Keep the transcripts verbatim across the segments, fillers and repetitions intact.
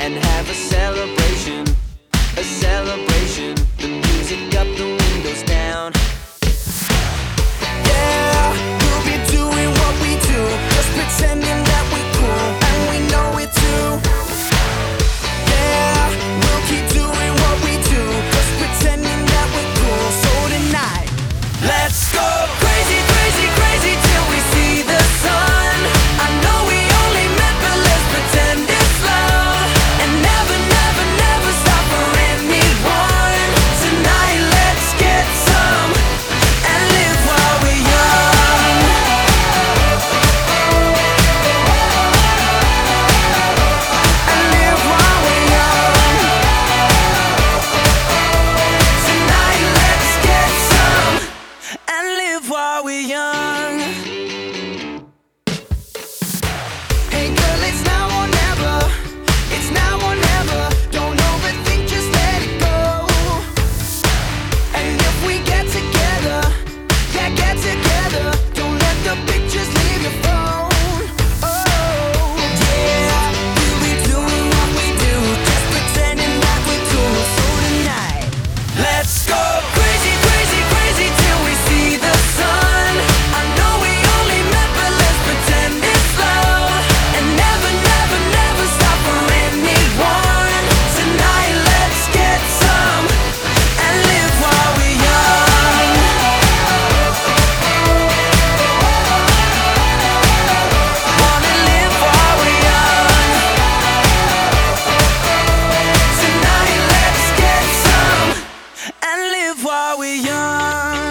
and have a celebration, a celebration. The music up, the windows down. Yeah, we'll be doing what we do, just pretending that we're cool, and we know it too. Yeah, we'll keep doing what we do, just pretending that we're cool. So tonight, let's go crazy, crazy, crazy till we see the sun. I know we only met, but let's pretend it's love, and never, never, never stop for anyone. Tonight, let's get some and live while we're young. And live while we're young. Tonight, let's get some and live while we're young. Hey girl, it's now or never. It's now or never. Don't overthink, just let it go. And if we get together, yeah, get together. Don't let the pictures leave your phone. Oh, yeah, we'll be doing what we do, just pretending like we're cool. So tonight, let's go crazy, crazy, crazy till we see the sun. I know we only met, but let's pretend it's love, and never, never, never stop for anyone. Tonight, let's get some and live while we're young. Wanna live while we're young. Tonight, let's get some and live while we're young.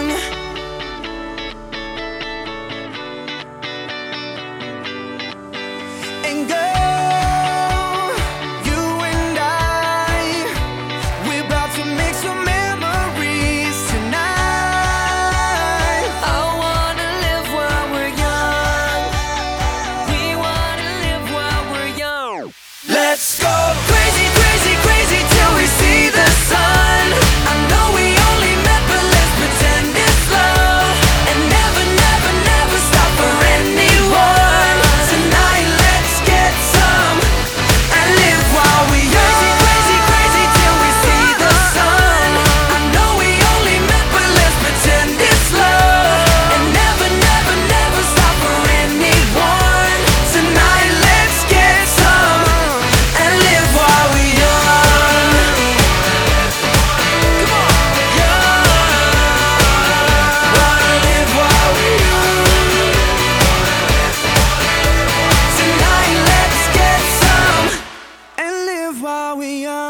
And girl, you and I, we're about to make some memories tonight. I wanna live while we're young. We wanna live while we're young. Let's go crazy, crazy, crazy till we see the sun. I know we only met, but let's pretend it's love, and never, never, never stop for anyone. Tonight, let's get some and live while we young. Crazy, crazy, crazy till we see the sun. I know we only met, but let's pretend it's love, and never, never, never stop for anyone. Tonight, let's get some and live while we young. Come on, young. Wanna live while we young. Tonight, let's get some and live while we young.